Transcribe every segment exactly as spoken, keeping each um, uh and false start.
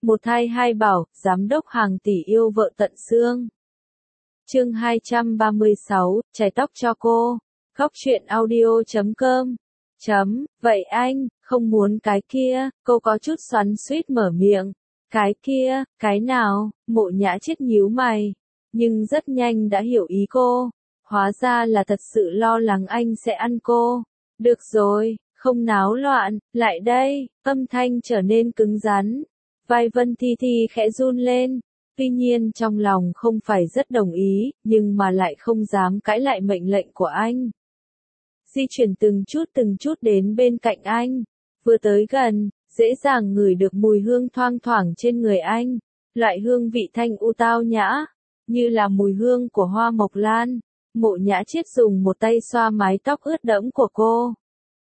Một thai hai bảo, giám đốc hàng tỷ yêu vợ tận xương. Chương hai trăm ba mươi sáu, chải tóc cho cô. Góc truyện audio chấm com. Chấm, vậy anh, không muốn cái kia, cô có chút xoắn xuýt mở miệng. Cái kia, cái nào, Mộ Nhã Chết nhíu mày. Nhưng rất nhanh đã hiểu ý cô. Hóa ra là thật sự lo lắng anh sẽ ăn cô. Được rồi, không náo loạn, lại đây, âm thanh trở nên cứng rắn. Vai Vân Thi Thi khẽ run lên, tuy nhiên trong lòng không phải rất đồng ý, nhưng mà lại không dám cãi lại mệnh lệnh của anh. Di chuyển từng chút từng chút đến bên cạnh anh, vừa tới gần, dễ dàng ngửi được mùi hương thoang thoảng trên người anh, loại hương vị thanh u tao nhã, như là mùi hương của hoa mộc lan. Mộ Nhã Chết dùng một tay xoa mái tóc ướt đẫm của cô.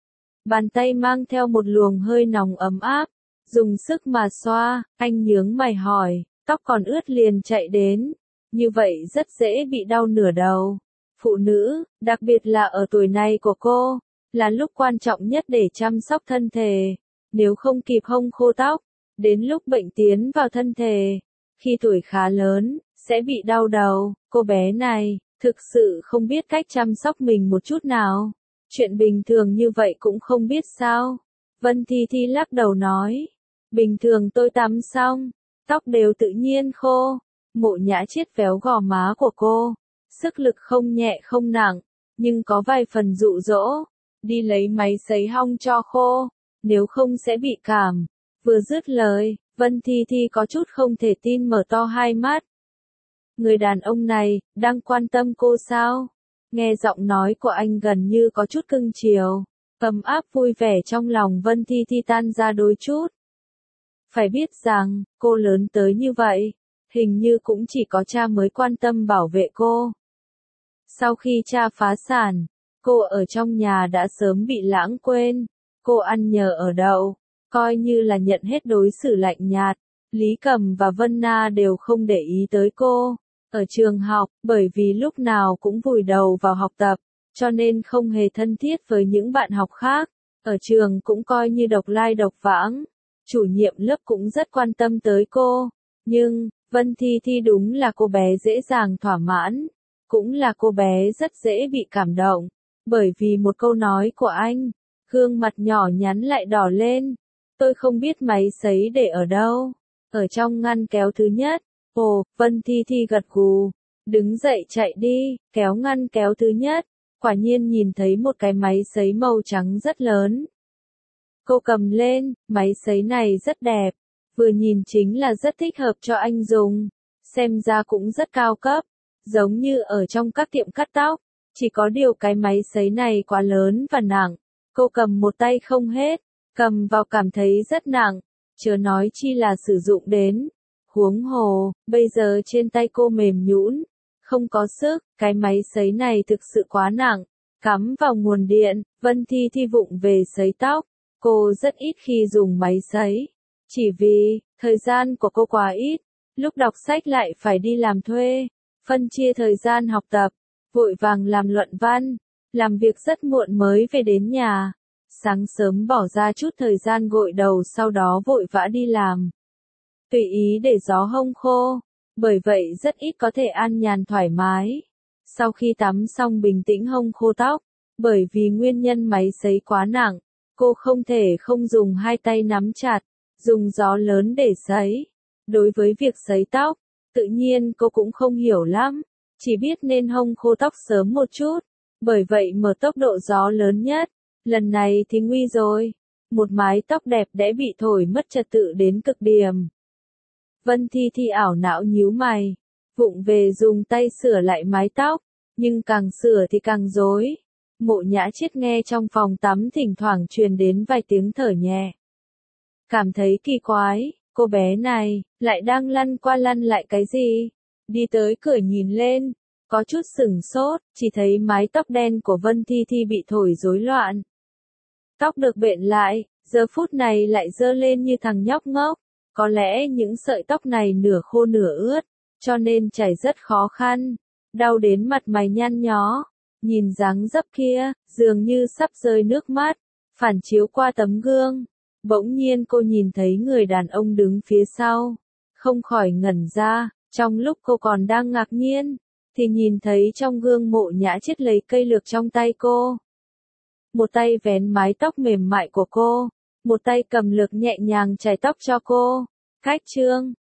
Bàn tay mang theo một luồng hơi nóng ấm áp. Dùng sức mà xoa, anh nhướng mày hỏi, tóc còn ướt liền chạy đến. Như vậy rất dễ bị đau nửa đầu. Phụ nữ, đặc biệt là ở tuổi này của cô, là lúc quan trọng nhất để chăm sóc thân thể. Nếu không kịp hong khô tóc, đến lúc bệnh tiến vào thân thể, khi tuổi khá lớn, sẽ bị đau đầu. Cô bé này, thực sự không biết cách chăm sóc mình một chút nào. Chuyện bình thường như vậy cũng không biết sao. Vân Thi Thi lắc đầu nói. Bình thường tôi tắm xong, tóc đều tự nhiên khô. Mộ Nhã Chết véo gò má của cô. Sức lực không nhẹ không nặng, nhưng có vài phần dụ dỗ. Đi lấy máy sấy hong cho khô, nếu không sẽ bị cảm. Vừa dứt lời, Vân Thi Thi có chút không thể tin mở to hai mắt. Người đàn ông này, đang quan tâm cô sao? Nghe giọng nói của anh gần như có chút cưng chiều. Ấm áp vui vẻ trong lòng Vân Thi Thi tan ra đôi chút. Phải biết rằng, cô lớn tới như vậy, hình như cũng chỉ có cha mới quan tâm bảo vệ cô. Sau khi cha phá sản, cô ở trong nhà đã sớm bị lãng quên. Cô ăn nhờ ở đậu, coi như là nhận hết đối xử lạnh nhạt. Lý Cầm và Vân Na đều không để ý tới cô. Ở trường học, bởi vì lúc nào cũng vùi đầu vào học tập, cho nên không hề thân thiết với những bạn học khác. Ở trường cũng coi như độc lai độc vãng. Chủ nhiệm lớp cũng rất quan tâm tới cô. Nhưng, Vân Thi Thi đúng là cô bé dễ dàng thỏa mãn. Cũng là cô bé rất dễ bị cảm động. Bởi vì một câu nói của anh, gương mặt nhỏ nhắn lại đỏ lên. Tôi không biết máy sấy để ở đâu. Ở trong ngăn kéo thứ nhất. Ồ, Vân Thi Thi gật gù. Đứng dậy chạy đi, kéo ngăn kéo thứ nhất. Quả nhiên nhìn thấy một cái máy sấy màu trắng rất lớn. Cô cầm lên, máy sấy này rất đẹp. Vừa nhìn chính là rất thích hợp cho anh dùng. Xem ra cũng rất cao cấp. Giống như ở trong các tiệm cắt tóc. Chỉ có điều cái máy sấy này quá lớn và nặng. Cô cầm một tay không hết. Cầm vào cảm thấy rất nặng. Chớ nói chi là sử dụng đến. Huống hồ, bây giờ trên tay cô mềm nhũn, không có sức, cái máy sấy này thực sự quá nặng. Cắm vào nguồn điện, Vân Thi Thi vụng về sấy tóc. Cô rất ít khi dùng máy sấy. Chỉ vì, thời gian của cô quá ít. Lúc đọc sách lại phải đi làm thuê. Phân chia thời gian học tập. Vội vàng làm luận văn. Làm việc rất muộn mới về đến nhà. Sáng sớm bỏ ra chút thời gian gội đầu sau đó vội vã đi làm. Tùy ý để gió hong khô. Bởi vậy rất ít có thể an nhàn thoải mái. Sau khi tắm xong bình tĩnh hong khô tóc. Bởi vì nguyên nhân máy sấy quá nặng. Cô không thể không dùng hai tay nắm chặt, dùng gió lớn để sấy. Đối với việc sấy tóc, tự nhiên cô cũng không hiểu lắm, chỉ biết nên hong khô tóc sớm một chút. Bởi vậy mở tốc độ gió lớn nhất, lần này thì nguy rồi. Một mái tóc đẹp đẽ bị thổi mất trật tự đến cực điểm. Vân Thi Thi ảo não nhíu mày, vụng về dùng tay sửa lại mái tóc, nhưng càng sửa thì càng rối. Mộ Nhã Chết nghe trong phòng tắm thỉnh thoảng truyền đến vài tiếng thở nhẹ. Cảm thấy kỳ quái, cô bé này, lại đang lăn qua lăn lại cái gì? Đi tới cửa nhìn lên, có chút sửng sốt, chỉ thấy mái tóc đen của Vân Thi Thi bị thổi rối loạn. Tóc được bện lại, giờ phút này lại giơ lên như thằng nhóc ngốc. Có lẽ những sợi tóc này nửa khô nửa ướt, cho nên chảy rất khó khăn. Đau đến mặt mày nhăn nhó. Nhìn dáng dấp kia, dường như sắp rơi nước mắt, phản chiếu qua tấm gương. Bỗng nhiên cô nhìn thấy người đàn ông đứng phía sau, không khỏi ngẩn ra, trong lúc cô còn đang ngạc nhiên, thì nhìn thấy trong gương Mộ Nhã Chiết lấy cây lược trong tay cô. Một tay vén mái tóc mềm mại của cô, một tay cầm lược nhẹ nhàng chải tóc cho cô. Khách trương,